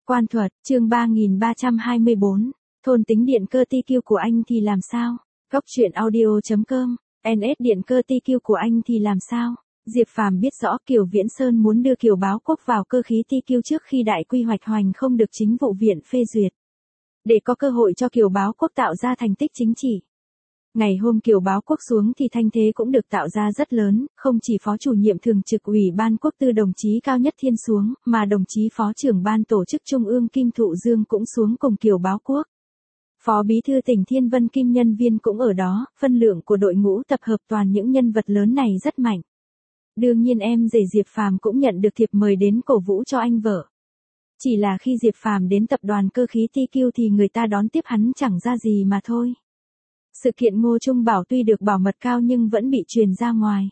Quan thuật, chương 3324, thôn tính điện cơ TQ của anh thì làm sao? Góc truyện audio.com, NS điện cơ TQ của anh thì làm sao? Diệp Phàm biết rõ Kiều Viễn Sơn muốn đưa Kiều Báo Quốc vào cơ khí TQ trước khi đại quy hoạch hoành không được chính vụ viện phê duyệt. Để có cơ hội cho Kiều Báo Quốc tạo ra thành tích chính trị. Ngày hôm Kiều Báo Quốc xuống thì thanh thế cũng được tạo ra rất lớn, không chỉ phó chủ nhiệm thường trực Ủy ban Quốc tư đồng chí Cao Nhất Thiên xuống, mà đồng chí phó trưởng ban tổ chức Trung ương Kim Thụ Dương cũng xuống cùng Kiều Báo Quốc. Phó bí thư tỉnh Thiên Vân Kim Nhân Viên cũng ở đó, phân lượng của đội ngũ tập hợp toàn những nhân vật lớn này rất mạnh. Đương nhiên em rể Diệp Phàm cũng nhận được thiệp mời đến cổ vũ cho anh vợ. Chỉ là khi Diệp Phàm đến tập đoàn cơ khí TQ thì người ta đón tiếp hắn chẳng ra gì mà thôi. Sự kiện Ngô Trung Bảo tuy được bảo mật cao nhưng vẫn bị truyền ra ngoài.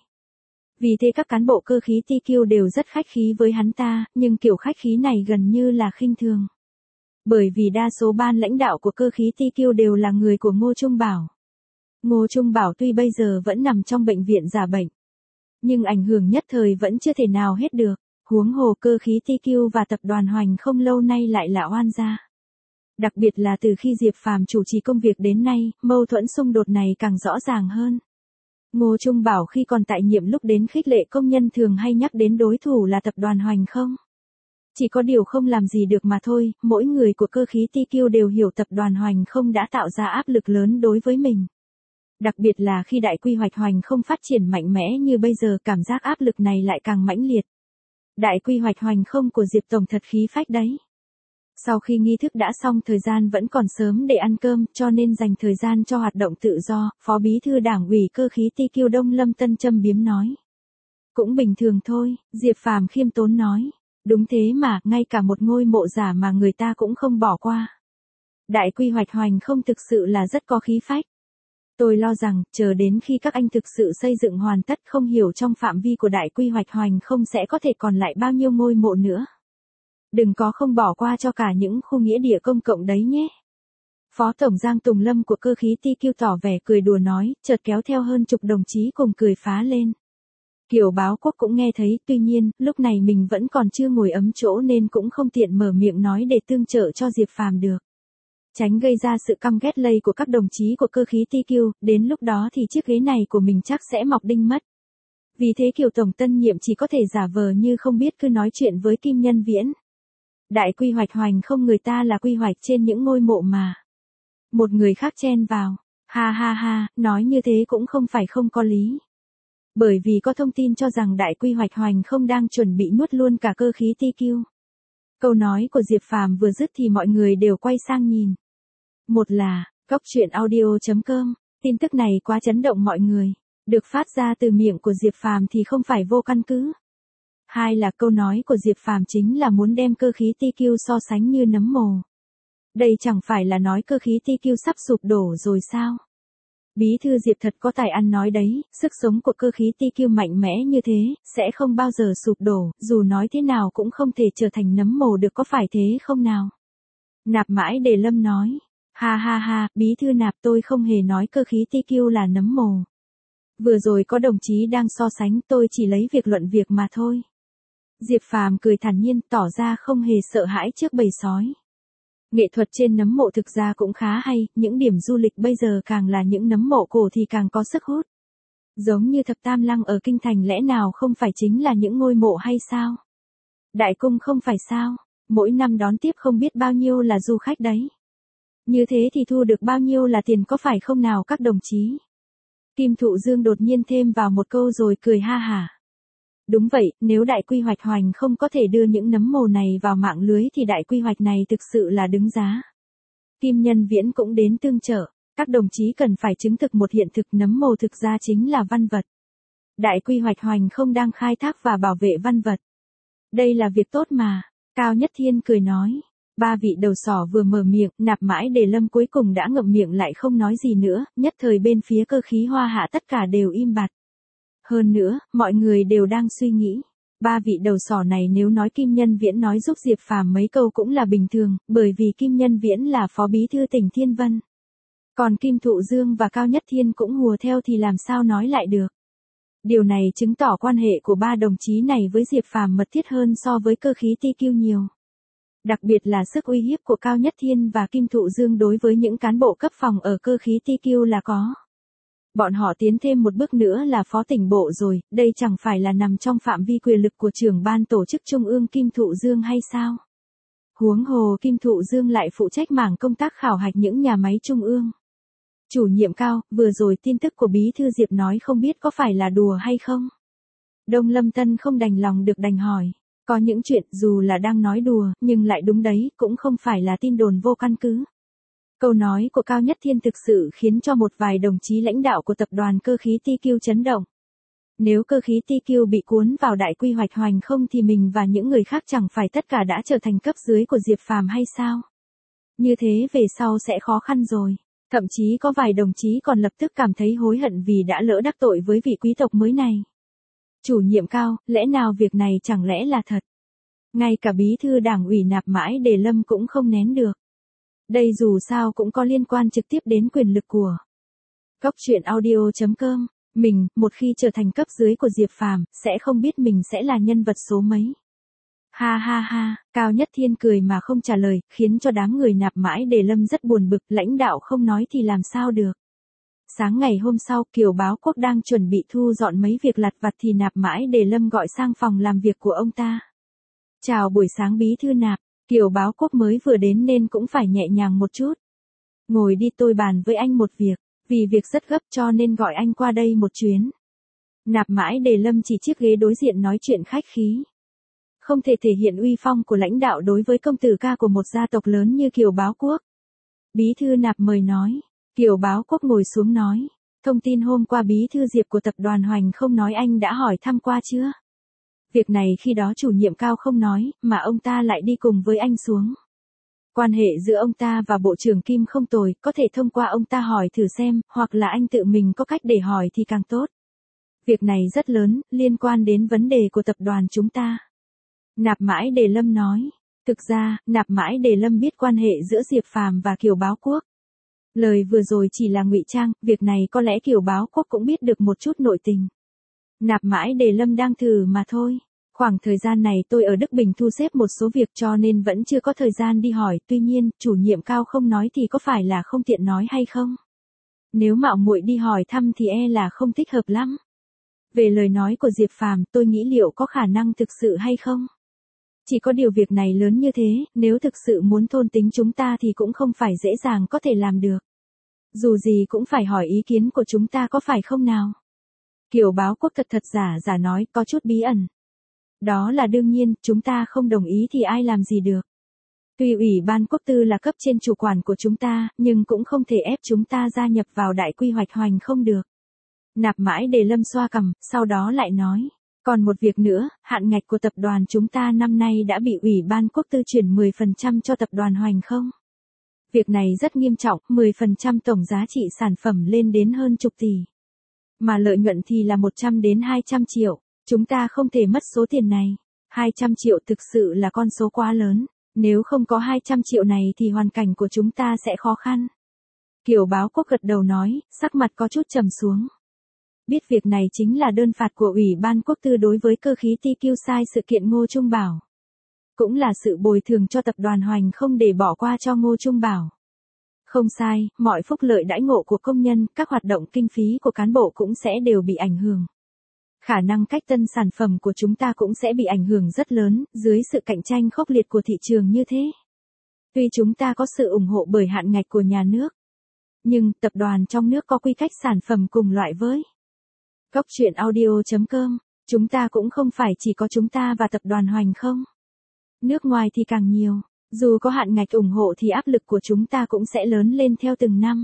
Vì thế các cán bộ cơ khí TQ đều rất khách khí với hắn ta, nhưng kiểu khách khí này gần như là khinh thường. Bởi vì đa số ban lãnh đạo của cơ khí TQ đều là người của Ngô Trung Bảo. Ngô Trung Bảo tuy bây giờ vẫn nằm trong bệnh viện giả bệnh, nhưng ảnh hưởng nhất thời vẫn chưa thể nào hết được. Huống hồ cơ khí TQ và tập đoàn Hoành không lâu nay lại là oan gia. Đặc biệt là từ khi Diệp Phàm chủ trì công việc đến nay, mâu thuẫn xung đột này càng rõ ràng hơn. Ngô Trung Bảo khi còn tại nhiệm lúc đến khích lệ công nhân thường hay nhắc đến đối thủ là tập đoàn Hoành không. Chỉ có điều không làm gì được mà thôi, mỗi người của cơ khí TQ đều hiểu tập đoàn Hoành không đã tạo ra áp lực lớn đối với mình. Đặc biệt là khi đại quy hoạch Hoành không phát triển mạnh mẽ như bây giờ, cảm giác áp lực này lại càng mãnh liệt. Đại quy hoạch Hoành không của Diệp Tổng thật khí phách đấy. Sau khi nghi thức đã xong, thời gian vẫn còn sớm để ăn cơm, cho nên dành thời gian cho hoạt động tự do, Phó Bí thư Đảng ủy cơ khí TQ Đông Lâm Tân châm biếm nói. Cũng bình thường thôi, Diệp Phàm khiêm tốn nói. Đúng thế mà, ngay cả một ngôi mộ giả mà người ta cũng không bỏ qua. Đại quy hoạch Hoành không thực sự là rất có khí phách. Tôi lo rằng, chờ đến khi các anh thực sự xây dựng hoàn tất, không hiểu trong phạm vi của đại quy hoạch Hoành không sẽ có thể còn lại bao nhiêu ngôi mộ nữa. Đừng có không bỏ qua cho cả những khu nghĩa địa công cộng đấy nhé. Phó Tổng Giang Tùng Lâm của cơ khí TQ tỏ vẻ cười đùa nói, chợt kéo theo hơn chục đồng chí cùng cười phá lên. Kiều Báo Quốc cũng nghe thấy, tuy nhiên, lúc này mình vẫn còn chưa ngồi ấm chỗ nên cũng không tiện mở miệng nói để tương trợ cho Diệp Phàm được. Tránh gây ra sự căm ghét lây của các đồng chí của cơ khí TQ, đến lúc đó thì chiếc ghế này của mình chắc sẽ mọc đinh mất. Vì thế Kiều Tổng tân nhiệm chỉ có thể giả vờ như không biết cứ nói chuyện với Kim Nhân Viễn. Đại quy hoạch Hoành không người ta là quy hoạch trên những ngôi mộ mà. Một người khác chen vào. Ha ha ha, nói như thế cũng không phải không có lý. Bởi vì có thông tin cho rằng đại quy hoạch Hoành không đang chuẩn bị nuốt luôn cả cơ khí TQ. Câu nói của Diệp Phàm vừa dứt thì mọi người đều quay sang nhìn. Một là, góc truyện audio.com, tin tức này quá chấn động mọi người. Được phát ra từ miệng của Diệp Phàm thì không phải vô căn cứ. Hai là câu nói của Diệp Phàm chính là muốn đem cơ khí TQ so sánh như nấm mồ. Đây chẳng phải là nói cơ khí TQ sắp sụp đổ rồi sao? Bí thư Diệp thật có tài ăn nói đấy, sức sống của cơ khí TQ mạnh mẽ như thế, sẽ không bao giờ sụp đổ, dù nói thế nào cũng không thể trở thành nấm mồ được, có phải thế không nào? Nạp Mãi Đề Lâm nói, ha ha ha, bí thư Nạp, tôi không hề nói cơ khí TQ là nấm mồ. Vừa rồi có đồng chí đang so sánh, tôi chỉ lấy việc luận việc mà thôi. Diệp Phàm cười thản nhiên, tỏ ra không hề sợ hãi trước bầy sói. Nghệ thuật trên nấm mộ thực ra cũng khá hay, những điểm du lịch bây giờ càng là những nấm mộ cổ thì càng có sức hút. Giống như Thập Tam Lăng ở Kinh Thành lẽ nào không phải chính là những ngôi mộ hay sao? Đại Cung không phải sao? Mỗi năm đón tiếp không biết bao nhiêu là du khách đấy. Như thế thì thu được bao nhiêu là tiền, có phải không nào các đồng chí? Kim Thụ Dương đột nhiên thêm vào một câu rồi cười ha hả. Đúng vậy, nếu đại quy hoạch Hoành không có thể đưa những nấm mồ này vào mạng lưới thì đại quy hoạch này thực sự là đứng giá. Kim Nhân Viễn cũng đến tương trợ, các đồng chí cần phải chứng thực một hiện thực, nấm mồ thực ra chính là văn vật. Đại quy hoạch Hoành không đang khai thác và bảo vệ văn vật. Đây là việc tốt mà, Cao Nhất Thiên cười nói. Ba vị đầu sỏ vừa mở miệng, Nạp Mãi Đề Lâm cuối cùng đã ngậm miệng lại không nói gì nữa, nhất thời bên phía cơ khí Hoa Hạ tất cả đều im bặt. Hơn nữa, mọi người đều đang suy nghĩ, ba vị đầu sỏ này nếu nói Kim Nhân Viễn nói giúp Diệp Phàm mấy câu cũng là bình thường, bởi vì Kim Nhân Viễn là phó bí thư tỉnh Thiên Vân. Còn Kim Thụ Dương và Cao Nhất Thiên cũng hùa theo thì làm sao nói lại được. Điều này chứng tỏ quan hệ của ba đồng chí này với Diệp Phàm mật thiết hơn so với cơ khí TQ nhiều. Đặc biệt là sức uy hiếp của Cao Nhất Thiên và Kim Thụ Dương đối với những cán bộ cấp phòng ở cơ khí TQ là có. Bọn họ tiến thêm một bước nữa là phó tỉnh bộ rồi, đây chẳng phải là nằm trong phạm vi quyền lực của trưởng ban tổ chức trung ương Kim Thụ Dương hay sao? Huống hồ Kim Thụ Dương lại phụ trách mảng công tác khảo hạch những nhà máy trung ương. Chủ nhiệm Cao, vừa rồi tin tức của Bí thư Diệp nói không biết có phải là đùa hay không? Đông Lâm Tân không đành lòng được đành hỏi. Có những chuyện dù là đang nói đùa, nhưng lại đúng đấy, cũng không phải là tin đồn vô căn cứ. Câu nói của Cao Nhất Thiên thực sự khiến cho một vài đồng chí lãnh đạo của tập đoàn cơ khí TQ chấn động. Nếu cơ khí TQ bị cuốn vào đại quy hoạch hoành không thì mình và những người khác chẳng phải tất cả đã trở thành cấp dưới của Diệp Phàm hay sao? Như thế về sau sẽ khó khăn rồi. Thậm chí có vài đồng chí còn lập tức cảm thấy hối hận vì đã lỡ đắc tội với vị quý tộc mới này. Chủ nhiệm Cao, lẽ nào việc này chẳng lẽ là thật? Ngay cả bí thư đảng ủy Nạp Mãi Đề Lâm cũng không nén được. Đây dù sao cũng có liên quan trực tiếp đến quyền lực của Cóc truyện audio.com. Mình, một khi trở thành cấp dưới của Diệp Phàm, sẽ không biết mình sẽ là nhân vật số mấy. Ha ha ha, Cao Nhất Thiên cười mà không trả lời, khiến cho đám người Nạp Mãi Đề Lâm rất buồn bực, lãnh đạo không nói thì làm sao được. Sáng ngày hôm sau, Kiều Báo Quốc đang chuẩn bị thu dọn mấy việc lặt vặt thì Nạp Mãi Đề Lâm gọi sang phòng làm việc của ông ta. Chào buổi sáng bí thư Nạp, Kiều Báo Quốc mới vừa đến nên cũng phải nhẹ nhàng một chút. Ngồi đi tôi bàn với anh một việc, vì việc rất gấp cho nên gọi anh qua đây một chuyến. Nạp Mãi Đề Lâm chỉ chiếc ghế đối diện nói chuyện khách khí. Không thể thể hiện uy phong của lãnh đạo đối với công tử ca của một gia tộc lớn như Kiều Báo Quốc. Bí thư Nạp mời nói. Kiều Báo Quốc ngồi xuống nói. Thông tin hôm qua bí thư Diệp của tập đoàn Hoành không nói anh đã hỏi thăm qua chưa? Việc này khi đó chủ nhiệm Cao không nói, mà ông ta lại đi cùng với anh xuống. Quan hệ giữa ông ta và Bộ trưởng Kim không tồi, có thể thông qua ông ta hỏi thử xem, hoặc là anh tự mình có cách để hỏi thì càng tốt. Việc này rất lớn, liên quan đến vấn đề của tập đoàn chúng ta. Nạp Mãi Đề Lâm nói. Thực ra, Nạp Mãi Đề Lâm biết quan hệ giữa Diệp Phàm và Kiều Báo Quốc. Lời vừa rồi chỉ là ngụy trang, việc này có lẽ Kiều Báo Quốc cũng biết được một chút nội tình. Nạp Mãi Đề Lâm đang thử mà thôi. Khoảng thời gian này tôi ở Đức Bình thu xếp một số việc cho nên vẫn chưa có thời gian đi hỏi, tuy nhiên, chủ nhiệm Cao không nói thì có phải là không tiện nói hay không? Nếu mạo muội đi hỏi thăm thì e là không thích hợp lắm. Về lời nói của Diệp Phàm, tôi nghĩ liệu có khả năng thực sự hay không? Chỉ có điều việc này lớn như thế, nếu thực sự muốn thôn tính chúng ta thì cũng không phải dễ dàng có thể làm được. Dù gì cũng phải hỏi ý kiến của chúng ta có phải không nào? Kiều Báo Quốc thật giả nói, có chút bí ẩn. Đó là đương nhiên, chúng ta không đồng ý thì ai làm gì được. Tuy Ủy ban Quốc tư là cấp trên chủ quản của chúng ta, nhưng cũng không thể ép chúng ta gia nhập vào đại quy hoạch Hoành không được. Nạp Mãi Đề Lâm xoa cằm, sau đó lại nói. Còn một việc nữa, hạn ngạch của tập đoàn chúng ta năm nay đã bị Ủy ban Quốc tư chuyển 10% cho tập đoàn Hoành không? Việc này rất nghiêm trọng, 10% tổng giá trị sản phẩm lên đến hơn chục tỷ. Mà lợi nhuận thì là 100 đến 200 triệu. Chúng ta không thể mất số tiền này. 200 triệu thực sự là con số quá lớn. Nếu không có 200 triệu này thì hoàn cảnh của chúng ta sẽ khó khăn. Kiều Báo Quốc gật đầu nói, sắc mặt có chút trầm xuống. Biết việc này chính là đơn phạt của Ủy ban Quốc tư đối với cơ khí TQ sai sự kiện Ngô Trung Bảo. Cũng là sự bồi thường cho tập đoàn Hoành không để bỏ qua cho Ngô Trung Bảo. Không sai, mọi phúc lợi đãi ngộ của công nhân, các hoạt động kinh phí của cán bộ cũng sẽ đều bị ảnh hưởng. Khả năng cách tân sản phẩm của chúng ta cũng sẽ bị ảnh hưởng rất lớn, dưới sự cạnh tranh khốc liệt của thị trường như thế. Tuy chúng ta có sự ủng hộ bởi hạn ngạch của nhà nước, nhưng tập đoàn trong nước có quy cách sản phẩm cùng loại với Cóc truyện audio.com, chúng ta cũng không phải chỉ có chúng ta và tập đoàn Hoành không. Nước ngoài thì càng nhiều, dù có hạn ngạch ủng hộ thì áp lực của chúng ta cũng sẽ lớn lên theo từng năm.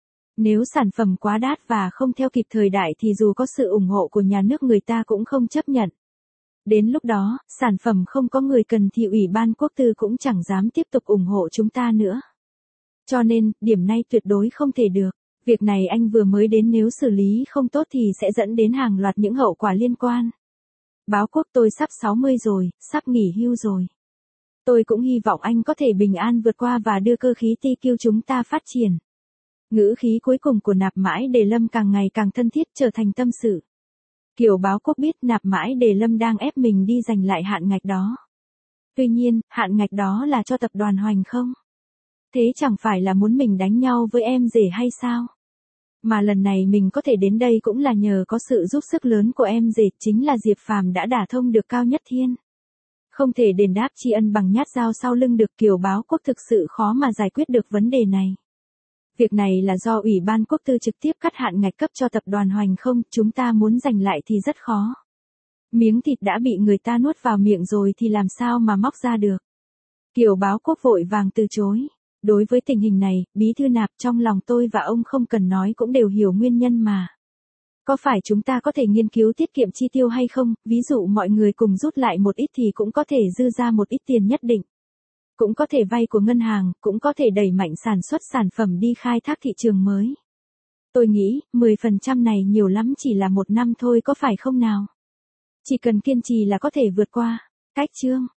Nếu sản phẩm quá đắt và không theo kịp thời đại thì dù có sự ủng hộ của nhà nước người ta cũng không chấp nhận. Đến lúc đó, sản phẩm không có người cần thì Ủy ban Quốc tư cũng chẳng dám tiếp tục ủng hộ chúng ta nữa. Cho nên, điểm này tuyệt đối không thể được. Việc này anh vừa mới đến nếu xử lý không tốt thì sẽ dẫn đến hàng loạt những hậu quả liên quan. Báo Quốc tôi sắp 60 rồi, sắp nghỉ hưu rồi. Tôi cũng hy vọng anh có thể bình an vượt qua và đưa cơ khí TQ chúng ta phát triển. Ngữ khí cuối cùng của Nạp Mãi Đề Lâm càng ngày càng thân thiết trở thành tâm sự. Kiều Báo Quốc biết Nạp Mãi Đề Lâm đang ép mình đi giành lại hạn ngạch đó. Tuy nhiên, hạn ngạch đó là cho tập đoàn Hoành không? Thế chẳng phải là muốn mình đánh nhau với em rể hay sao? Mà lần này mình có thể đến đây cũng là nhờ có sự giúp sức lớn của em rể, chính là Diệp Phàm đã đả thông được Cao Nhất Thiên. Không thể đền đáp tri ân bằng nhát dao sau lưng được, Kiều Báo Quốc thực sự khó mà giải quyết được vấn đề này. Việc này là do Ủy ban Quốc tư trực tiếp cắt hạn ngạch cấp cho tập đoàn Hoành không, chúng ta muốn giành lại thì rất khó. Miếng thịt đã bị người ta nuốt vào miệng rồi thì làm sao mà móc ra được. Kiều Báo Quốc vội vàng từ chối. Đối với tình hình này, Bí thư Nạp, trong lòng tôi và ông không cần nói cũng đều hiểu nguyên nhân mà. Có phải chúng ta có thể nghiên cứu tiết kiệm chi tiêu hay không, ví dụ mọi người cùng rút lại một ít thì cũng có thể dư ra một ít tiền nhất định. Cũng có thể vay của ngân hàng, cũng có thể đẩy mạnh sản xuất sản phẩm đi khai thác thị trường mới. Tôi nghĩ, 10% này nhiều lắm chỉ là 1 năm thôi có phải không nào? Chỉ cần kiên trì là có thể vượt qua. Cách chương